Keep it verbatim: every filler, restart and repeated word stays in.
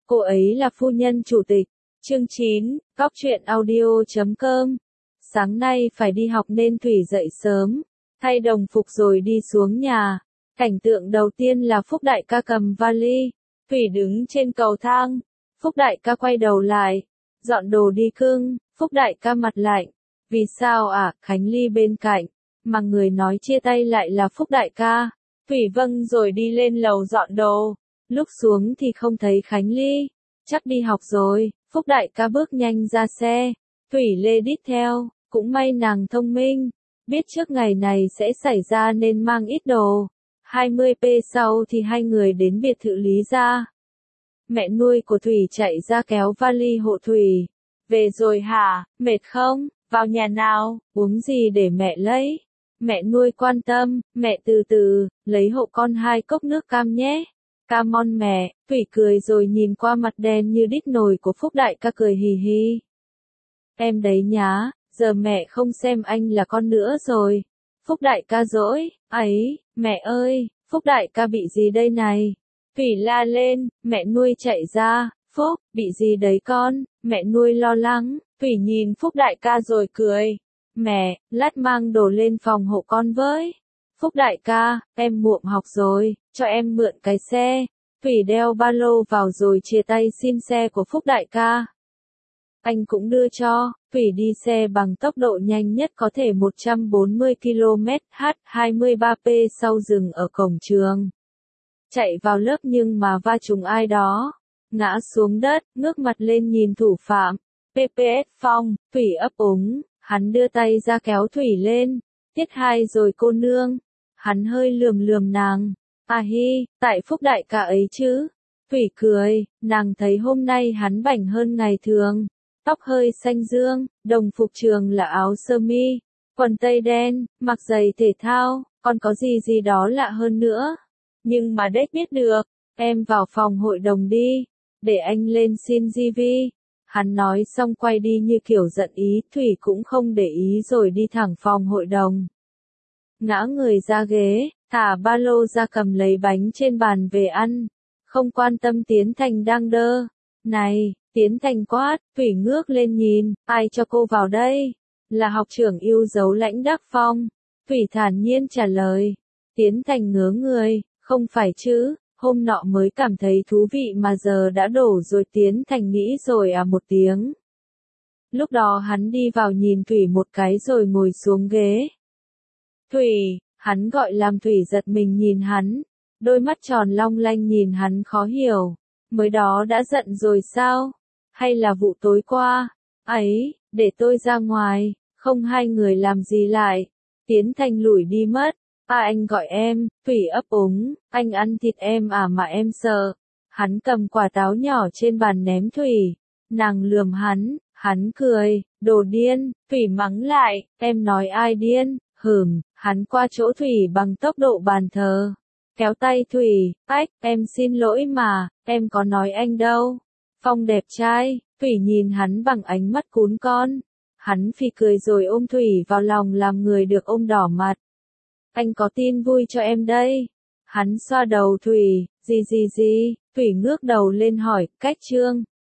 Cô ấy là phu nhân chủ tịch. Chương chín, góc truyện audio chấm com. Sáng nay phải đi học nên Thủy dậy sớm, thay đồng phục rồi đi xuống nhà. Cảnh tượng đầu tiên là Phúc đại ca cầm vali, Thủy đứng trên cầu thang. Phúc đại ca quay đầu lại, dọn đồ đi cưng. Phúc đại ca mặt lạnh, vì sao à? Khánh Ly bên cạnh, mà người nói chia tay lại là Phúc đại ca. Thủy vâng rồi đi lên lầu dọn đồ, lúc xuống thì không thấy Khánh Ly, chắc đi học rồi. Phúc đại ca bước nhanh ra xe, Thủy lê đít theo, cũng may nàng thông minh, biết trước ngày này sẽ xảy ra nên mang ít đồ. hai mươi phút sau thì hai người đến biệt thự Lý gia. Mẹ nuôi của Thủy chạy ra kéo vali hộ Thủy. Về rồi hả, mệt không? Vào nhà nào, uống gì để mẹ lấy? Mẹ nuôi quan tâm, mẹ từ từ, lấy hộ con hai cốc nước cam nhé. Cam on mẹ. Thủy cười rồi nhìn qua mặt đen như đít nồi của Phúc đại ca cười hì hì. Em đấy nhá, giờ mẹ không xem anh là con nữa rồi. Phúc đại ca dỗi, ấy, mẹ ơi, Phúc đại ca bị gì đây này? Thủy la lên, mẹ nuôi chạy ra, Phúc, bị gì đấy con? Mẹ nuôi lo lắng, Thủy nhìn Phúc đại ca rồi cười. Mẹ, lát mang đồ lên phòng hộ con với. Phúc đại ca, em muộn học rồi, cho em mượn cái xe. Thủy đeo ba lô vào rồi chia tay xin xe của Phúc đại ca. Anh cũng đưa cho. Thủy đi xe bằng tốc độ nhanh nhất có thể một trăm bốn mươi ki lô mét h, hai mươi ba phút sau dừng ở cổng trường. Chạy vào lớp nhưng mà va trúng ai đó, ngã xuống đất, ngước mặt lên nhìn thủ phạm. pê pê ét Phong. Thủy ấp úng, hắn đưa tay ra kéo Thủy lên. Tiết hai rồi cô nương. Hắn hơi lườm lườm nàng. À hi, tại Phúc đại ca ấy chứ. Thủy cười, nàng thấy hôm nay hắn bảnh hơn ngày thường. Tóc hơi xanh dương, đồng phục trường là áo sơ mi, quần tây đen, mặc giày thể thao, còn có gì gì đó lạ hơn nữa. Nhưng mà đếch biết được, em vào phòng hội đồng đi, để anh lên xin gi vi. Hắn nói xong quay đi như kiểu giận ý, Thủy cũng không để ý rồi đi thẳng phòng hội đồng. Ngã người ra ghế, thả ba lô ra cầm lấy bánh trên bàn về ăn, không quan tâm Tiến Thành đang đơ. Này, Tiến Thành quát, Thủy ngước lên nhìn, ai cho cô vào đây? Là học trưởng yêu dấu Lãnh Đắc Phong. Thủy thản nhiên trả lời. Tiến Thành ngớ người, không phải chứ, hôm nọ mới cảm thấy thú vị mà giờ đã đổ rồi. Tiến Thành nghĩ rồi à một tiếng. Lúc đó hắn đi vào nhìn Thủy một cái rồi ngồi xuống ghế. Thủy, hắn gọi làm Thủy giật mình nhìn hắn, đôi mắt tròn long lanh nhìn hắn khó hiểu. Mới đó đã giận rồi sao? Hay là vụ tối qua? Ấy, để tôi ra ngoài, không hai người làm gì lại. Tiến Thành lủi đi mất. À anh gọi em. Thủy ấp úng, anh ăn thịt em à mà em sợ. Hắn cầm quả táo nhỏ trên bàn ném Thủy. Nàng lườm hắn, hắn cười, đồ điên. Thủy mắng lại, em nói ai điên? Hửm, hắn qua chỗ Thủy bằng tốc độ bàn thờ. Kéo tay Thủy, ách, em xin lỗi mà, em có nói anh đâu. Phong đẹp trai. Thủy nhìn hắn bằng ánh mắt cún con. Hắn phì cười rồi ôm Thủy vào lòng làm người được ôm đỏ mặt. Anh có tin vui cho em đây. Hắn xoa đầu Thủy, gì gì gì. Thủy ngước đầu lên hỏi, cách trương.